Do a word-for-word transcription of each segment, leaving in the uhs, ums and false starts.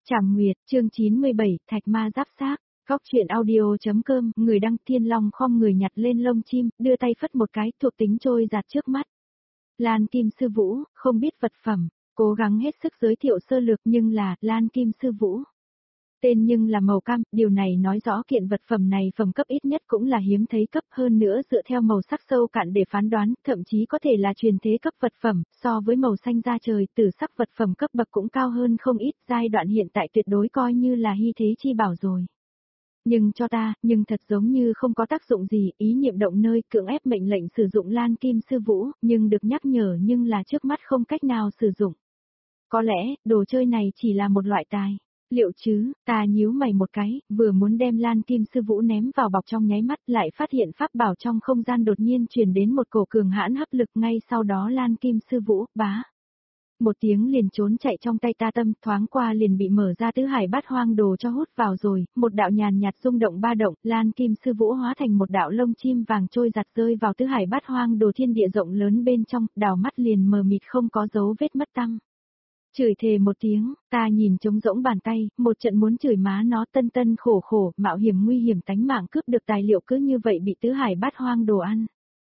Trảm Nguyệt, chương chín mươi bảy, Thạch Ma Giáp Xác. Góc truyện audio.com, người đăng Thiên Long khom người nhặt lên lông chim, đưa tay phất một cái, thuộc tính trôi giạt trước mắt. Lan Kim Sư Vũ, không biết vật phẩm, cố gắng hết sức giới thiệu sơ lược nhưng là Lan Kim Sư Vũ. Tên nhưng là màu cam, điều này nói rõ kiện vật phẩm này phẩm cấp ít nhất cũng là hiếm thấy cấp, hơn nữa dựa theo màu sắc sâu cạn để phán đoán, thậm chí có thể là truyền thế cấp vật phẩm, so với màu xanh da trời, tử sắc vật phẩm cấp bậc cũng cao hơn không ít, giai đoạn hiện tại tuyệt đối coi như là hy thế chi bảo rồi. Nhưng cho ta, nhưng thật giống như không có tác dụng gì, ý niệm động nơi cưỡng ép mệnh lệnh sử dụng Lan Kim Sư Vũ, nhưng được nhắc nhở nhưng là trước mắt không cách nào sử dụng. Có lẽ, đồ chơi này chỉ là một loại tài. Liệu chứ, ta nhíu mày một cái, vừa muốn đem Lan Kim Sư Vũ ném vào bọc trong nháy mắt lại phát hiện pháp bảo trong không gian đột nhiên truyền đến một cổ cường hãn hấp lực, ngay sau đó Lan Kim Sư Vũ, bá. Một tiếng liền trốn chạy trong tay ta, tâm thoáng qua liền bị mở ra tứ hải bát hoang đồ cho hút vào rồi, một đạo nhàn nhạt rung động ba động, Lan Kim Sư Vũ hóa thành một đạo lông chim vàng trôi giặt rơi vào tứ hải bát hoang đồ thiên địa rộng lớn bên trong, đảo mắt liền mờ mịt không có dấu vết mất tăm. Chửi thề một tiếng, ta nhìn trống rỗng bàn tay, một trận muốn chửi má nó, tân tân khổ khổ, mạo hiểm nguy hiểm tánh mạng cướp được tài liệu cứ như vậy bị tứ hải bát hoang đồ ăn.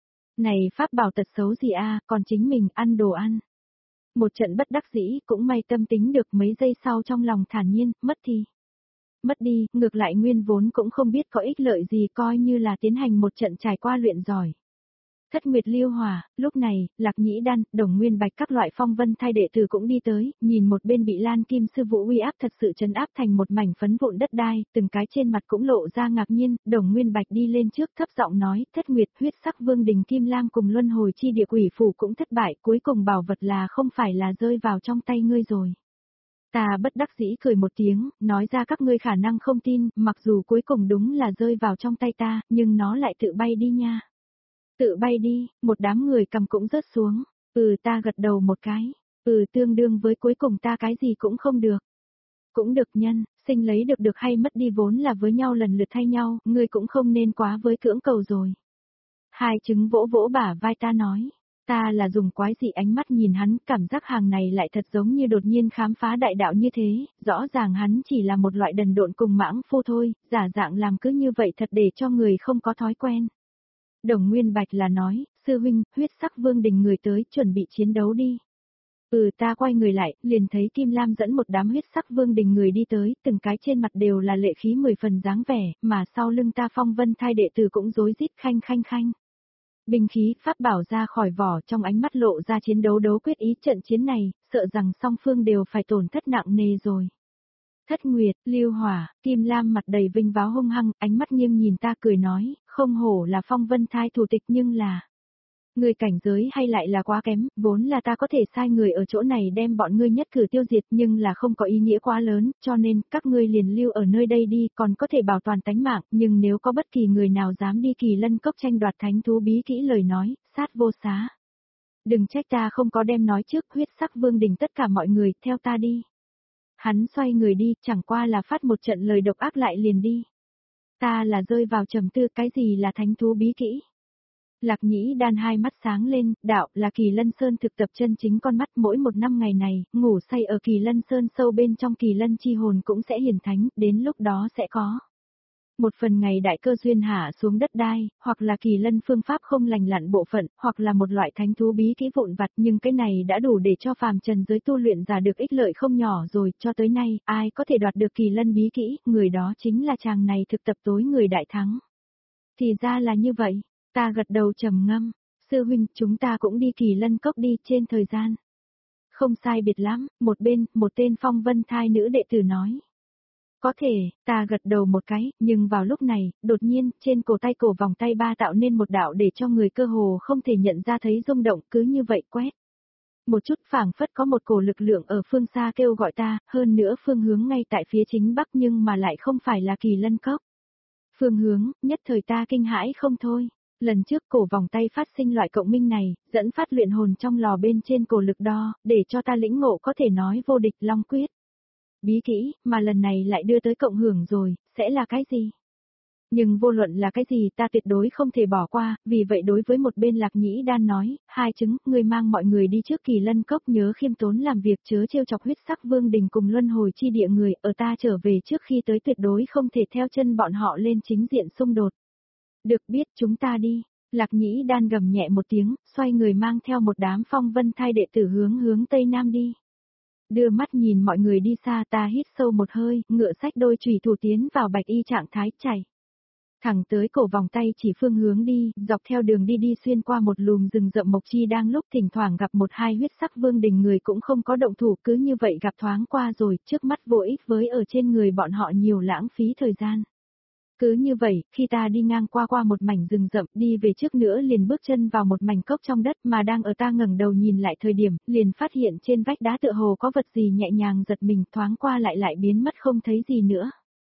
Này pháp bảo tật xấu gì a, còn chính mình ăn đồ ăn. Một trận bất đắc dĩ, cũng may tâm tính được, mấy giây sau trong lòng thản nhiên, mất thì. Mất đi, ngược lại nguyên vốn cũng không biết có ích lợi gì, coi như là tiến hành một trận trải qua luyện giỏi. Thất Nguyệt Liêu Hỏa, lúc này, Lạc Nhĩ Đan, Đồng Nguyên Bạch các loại phong vân thai đệ tử cũng đi tới, nhìn một bên bị Lan Kim Sư Vũ uy áp thật sự trấn áp thành một mảnh phấn vụn đất đai, từng cái trên mặt cũng lộ ra ngạc nhiên, Đồng Nguyên Bạch đi lên trước thấp giọng nói, Thất Nguyệt huyết sắc vương đình Kim Lam cùng luân hồi chi địa quỷ phủ cũng thất bại, cuối cùng bảo vật là không phải là rơi vào trong tay ngươi rồi. Ta bất đắc dĩ cười một tiếng, nói ra các ngươi khả năng không tin, mặc dù cuối cùng đúng là rơi vào trong tay ta, nhưng nó lại tự bay đi nha. Tự bay đi, một đám người cầm cũng rớt xuống, ừ ta gật đầu một cái, ừ tương đương với cuối cùng ta cái gì cũng không được. Cũng được nhân, sinh lấy được được hay mất đi vốn là với nhau lần lượt thay nhau, ngươi cũng không nên quá với cưỡng cầu rồi. Hai trứng vỗ vỗ bả vai ta nói, ta là dùng quái dị ánh mắt nhìn hắn, cảm giác hàng này lại thật giống như đột nhiên khám phá đại đạo như thế, rõ ràng hắn chỉ là một loại đần độn cùng mãng phu thôi, giả dạng làm cứ như vậy thật để cho người không có thói quen. Đồng Nguyên Bạch là nói, sư huynh, huyết sắc vương đình người tới, chuẩn bị chiến đấu đi. Ừ ta quay người lại, liền thấy Kim Lam dẫn một đám huyết sắc vương đình người đi tới, từng cái trên mặt đều là lệ khí mười phần dáng vẻ, mà sau lưng ta phong vân thai đệ tử cũng rối rít khanh khanh khanh. Binh khí, pháp bảo ra khỏi vỏ, trong ánh mắt lộ ra chiến đấu đấu quyết ý, trận chiến này, sợ rằng song phương đều phải tổn thất nặng nề rồi. Thất Nguyệt, Liêu Hỏa, Kim Lam mặt đầy vinh váo hung hăng, ánh mắt nghiêm nhìn ta cười nói, không hổ là phong vân thai thủ tịch nhưng là... Người cảnh giới hay lại là quá kém, vốn là ta có thể sai người ở chỗ này đem bọn ngươi nhất cử tiêu diệt nhưng là không có ý nghĩa quá lớn, cho nên các ngươi liền lưu ở nơi đây đi, còn có thể bảo toàn tánh mạng, nhưng nếu có bất kỳ người nào dám đi Kỳ Lân Cốc tranh đoạt thánh thú bí kỹ lời nói, sát vô xá. Đừng trách ta không có đem nói trước, huyết sắc vương đình tất cả mọi người, theo ta đi. Hắn xoay người đi, chẳng qua là phát một trận lời độc ác lại liền đi. Ta là rơi vào trầm tư, cái gì là thánh thú bí kỹ? Lạc Nhĩ Đan hai mắt sáng lên, đạo là Kỳ Lân Sơn thực tập chân chính con mắt, mỗi một năm ngày này, ngủ say ở Kỳ Lân Sơn sâu bên trong Kỳ Lân chi hồn cũng sẽ hiển thánh, đến lúc đó sẽ có. Một phần ngày đại cơ duyên hạ xuống đất đai, hoặc là Kỳ Lân phương pháp không lành lặn bộ phận, hoặc là một loại thánh thú bí kỹ vụn vặt, nhưng cái này đã đủ để cho phàm trần giới tu luyện giả được ích lợi không nhỏ rồi, cho tới nay, ai có thể đoạt được Kỳ Lân bí kỹ, người đó chính là chàng này thực tập tối người đại thắng. Thì ra là như vậy, ta gật đầu trầm ngâm, sư huynh, chúng ta cũng đi Kỳ Lân Cốc đi, trên thời gian. Không sai biệt lắm, một bên, một tên phong vân thai nữ đệ tử nói. Có thể, ta gật đầu một cái, nhưng vào lúc này, đột nhiên, trên cổ tay cổ vòng tay ba tạo nên một đạo để cho người cơ hồ không thể nhận ra thấy rung động, cứ như vậy quét. Một chút phảng phất có một cổ lực lượng ở phương xa kêu gọi ta, hơn nữa phương hướng ngay tại phía chính bắc nhưng mà lại không phải là Kỳ Lân Cốc. Phương hướng, nhất thời ta kinh hãi không thôi. Lần trước cổ vòng tay phát sinh loại cộng minh này, dẫn phát luyện hồn trong lò bên trên cổ lực đo, để cho ta lĩnh ngộ có thể nói vô địch long quyết. Bí kỹ, mà lần này lại đưa tới cộng hưởng rồi, sẽ là cái gì? Nhưng vô luận là cái gì ta tuyệt đối không thể bỏ qua, vì vậy đối với một bên Lạc Nhĩ Đan nói, hai chứng, ngươi mang mọi người đi trước Kỳ Lân Cốc nhớ khiêm tốn làm việc chớ trêu chọc huyết sắc vương đình cùng luân hồi chi địa người, ở ta trở về trước khi tới tuyệt đối không thể theo chân bọn họ lên chính diện xung đột. Được biết chúng ta đi, Lạc Nhĩ Đan gầm nhẹ một tiếng, xoay người mang theo một đám phong vân thai đệ tử hướng hướng Tây Nam đi. Đưa mắt nhìn mọi người đi xa ta hít sâu một hơi, ngựa sách đôi chùy thủ tiến vào bạch y trạng thái chảy. Thẳng tới cổ vòng tay chỉ phương hướng đi, dọc theo đường đi đi xuyên qua một lùm rừng rậm mộc chi đang lúc thỉnh thoảng gặp một hai huyết sắc vương đình người cũng không có động thủ cứ như vậy gặp thoáng qua rồi, trước mắt vô ích với ở trên người bọn họ nhiều lãng phí thời gian. Cứ như vậy, khi ta đi ngang qua qua một mảnh rừng rậm đi về trước nữa liền bước chân vào một mảnh cốc trong đất mà đang ở ta ngẩng đầu nhìn lại thời điểm, liền phát hiện trên vách đá tựa hồ có vật gì nhẹ nhàng giật mình thoáng qua lại lại biến mất không thấy gì nữa.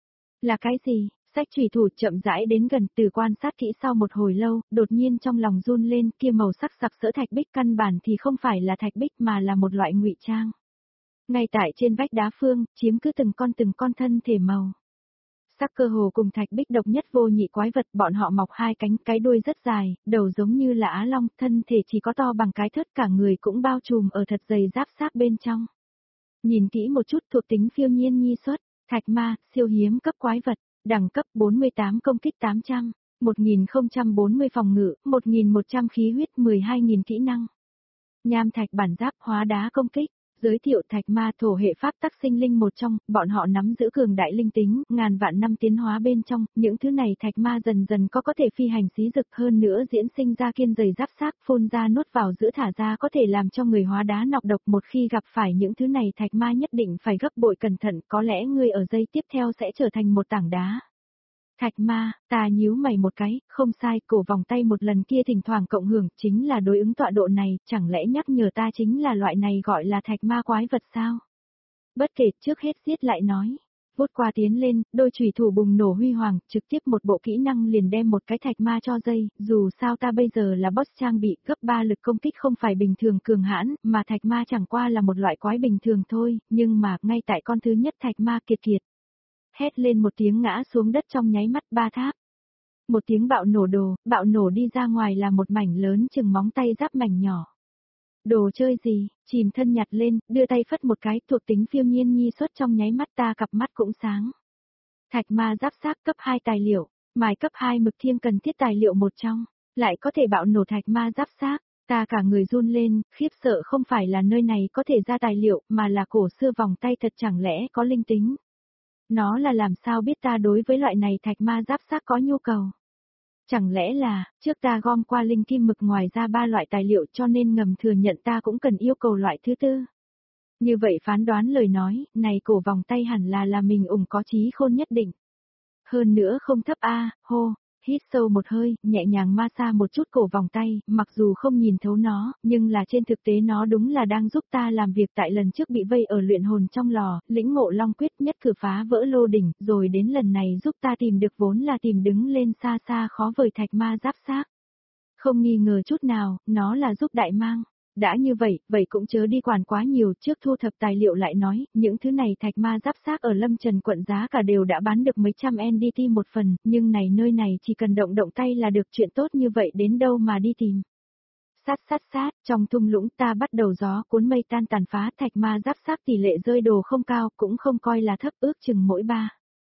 Là cái gì? Sách chùy thủ chậm rãi đến gần từ quan sát kỹ sau một hồi lâu, đột nhiên trong lòng run lên kia màu sắc sặc sỡ thạch bích căn bản thì không phải là thạch bích mà là một loại ngụy trang. Ngay tại trên vách đá phương, chiếm cứ từng con từng con thân thể màu. Sắc cơ hồ cùng thạch bích độc nhất vô nhị quái vật bọn họ mọc hai cánh cái đuôi rất dài, đầu giống như là á long, thân thể chỉ có to bằng cái thớt cả người cũng bao trùm ở thật dày giáp xác bên trong. Nhìn kỹ một chút thuộc tính phiêu nhiên nhi xuất, thạch ma, siêu hiếm cấp quái vật. Đẳng cấp bốn mươi tám công kích tám trăm, một nghìn không trăm bốn mươi phòng ngự, một nghìn một trăm khí huyết, mười hai nghìn kỹ năng. Nham thạch bản giáp hóa đá công kích, giới thiệu thạch ma thổ hệ pháp tắc sinh linh một trong, bọn họ nắm giữ cường đại linh tính, ngàn vạn năm tiến hóa bên trong, những thứ này thạch ma dần dần có có thể phi hành xí dực hơn nữa diễn sinh ra kiên dày giáp xác phun ra nuốt vào giữa thả ra có thể làm cho người hóa đá nọc độc một khi gặp phải những thứ này thạch ma nhất định phải gấp bội cẩn thận có lẽ người ở giây tiếp theo sẽ trở thành một tảng đá. Thạch ma, ta nhíu mày một cái, không sai, cổ vòng tay một lần kia thỉnh thoảng cộng hưởng chính là đối ứng tọa độ này, chẳng lẽ nhắc nhở ta chính là loại này gọi là thạch ma quái vật sao? Bất kể trước hết giết lại nói, vút qua tiến lên, đôi chùy thủ bùng nổ huy hoàng, trực tiếp một bộ kỹ năng liền đem một cái thạch ma cho dây, dù sao ta bây giờ là boss trang bị gấp ba lực công kích không phải bình thường cường hãn, mà thạch ma chẳng qua là một loại quái bình thường thôi, nhưng mà ngay tại con thứ nhất thạch ma kiệt kiệt. Hét lên một tiếng ngã xuống đất trong nháy mắt ba tháp. Một tiếng bạo nổ đồ, bạo nổ đi ra ngoài là một mảnh lớn chừng móng tay giáp mảnh nhỏ. Đồ chơi gì, chìm thân nhặt lên, đưa tay phất một cái thuộc tính phiêu nhiên nhi xuất trong nháy mắt ta cặp mắt cũng sáng. Thạch ma giáp xác cấp hai tài liệu, mài cấp hai mực thiêng cần thiết tài liệu một trong, lại có thể bạo nổ thạch ma giáp xác. Ta cả người run lên, khiếp sợ không phải là nơi này có thể ra tài liệu mà là cổ xưa vòng tay thật chẳng lẽ có linh tính. Nó là làm sao biết ta đối với loại này thạch ma giáp xác có nhu cầu. Chẳng lẽ là, trước ta gom qua linh kim mực ngoài ra ba loại tài liệu cho nên ngầm thừa nhận ta cũng cần yêu cầu loại thứ tư. Như vậy phán đoán lời nói, này cổ vòng tay hẳn là là mình ủng có trí khôn nhất định. Hơn nữa không thấp a, hô. Hít sâu một hơi, nhẹ nhàng ma xa một chút cổ vòng tay, mặc dù không nhìn thấu nó, nhưng là trên thực tế nó đúng là đang giúp ta làm việc tại lần trước bị vây ở luyện hồn trong lò, lĩnh ngộ long quyết nhất cử phá vỡ lô đỉnh, rồi đến lần này giúp ta tìm được vốn là tìm đứng lên xa xa khó vời thạch ma giáp xác. Không nghi ngờ chút nào, nó là giúp đại mang. Đã như vậy, vậy cũng chớ đi quản quá nhiều, trước thu thập tài liệu lại nói, những thứ này thạch ma giáp xác ở Lâm Trần quận giá cả đều đã bán được mấy trăm en đê tê một phần, nhưng này nơi này chỉ cần động động tay là được chuyện tốt như vậy đến đâu mà đi tìm. Sát sát sát, trong thung lũng ta bắt đầu gió cuốn mây tan tàn phá thạch ma giáp xác tỷ lệ rơi đồ không cao, cũng không coi là thấp ước chừng mỗi ba.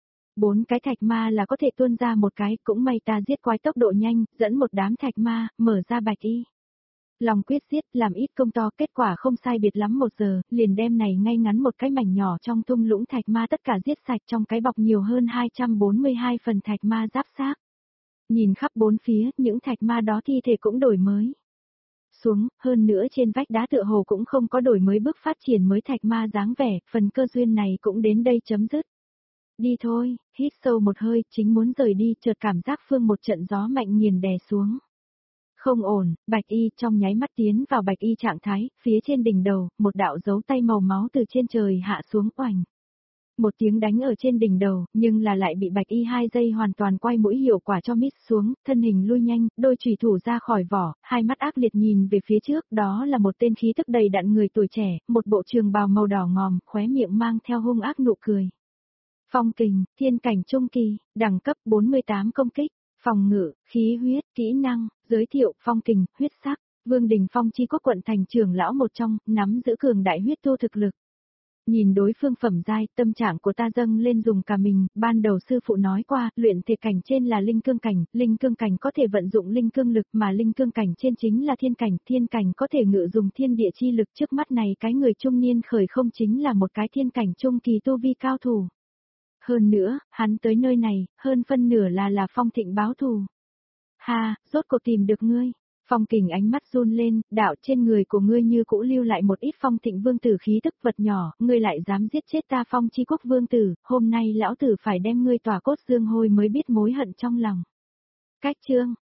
Bốn cái thạch ma là có thể tuôn ra một cái, cũng may ta giết quái tốc độ nhanh, dẫn một đám thạch ma, mở ra bạch y. Lòng quyết giết, làm ít công to, kết quả không sai biệt lắm một giờ, liền đem này ngay ngắn một cái mảnh nhỏ trong thung lũng thạch ma tất cả giết sạch trong cái bọc nhiều hơn hai trăm bốn mươi hai phần thạch ma giáp xác. Nhìn khắp bốn phía, những thạch ma đó thi thể cũng đổi mới. Xuống, hơn nữa trên vách đá tựa hồ cũng không có đổi mới bước phát triển mới thạch ma dáng vẻ, phần cơ duyên này cũng đến đây chấm dứt. Đi thôi, hít sâu một hơi, chính muốn rời đi, chợt cảm giác phương một trận gió mạnh nghiền đè xuống. Không ổn, bạch y trong nháy mắt tiến vào bạch y trạng thái, phía trên đỉnh đầu, một đạo dấu tay màu máu từ trên trời hạ xuống oành. Một tiếng đánh ở trên đỉnh đầu, nhưng là lại bị bạch y hai giây hoàn toàn quay mũi hiệu quả cho mít xuống, thân hình lui nhanh, đôi chùy thủ ra khỏi vỏ, hai mắt ác liệt nhìn về phía trước, đó là một tên khí tức đầy đặn người tuổi trẻ, một bộ trường bào màu đỏ ngòm, khóe miệng mang theo hung ác nụ cười. Phong kình, thiên cảnh trung kỳ, đẳng cấp bốn mươi tám công kích, phòng ngự, khí huyết, kỹ năng, giới thiệu, phong kình, huyết sắc, Vương Đình Phong chi quốc quận thành trưởng lão một trong, nắm giữ cường đại huyết tu thực lực. Nhìn đối phương phẩm giai, tâm trạng của ta dâng lên dùng cả mình, ban đầu sư phụ nói qua, luyện thể cảnh trên là linh cương cảnh, linh cương cảnh có thể vận dụng linh cương lực mà linh cương cảnh trên chính là thiên cảnh, thiên cảnh có thể ngự dùng thiên địa chi lực trước mắt này cái người trung niên khởi không chính là một cái thiên cảnh trung kỳ tu vi cao thủ. Hơn nữa, hắn tới nơi này, hơn phân nửa là là Phong Thịnh báo thù. Ha, rốt cuộc tìm được ngươi. Phong Kình ánh mắt run lên, đạo trên người của ngươi như cũ lưu lại một ít Phong Thịnh vương tử khí tức vật nhỏ, ngươi lại dám giết chết ta Phong Chi Quốc vương tử, hôm nay lão tử phải đem ngươi tỏa cốt dương hôi mới biết mối hận trong lòng. Cách chương,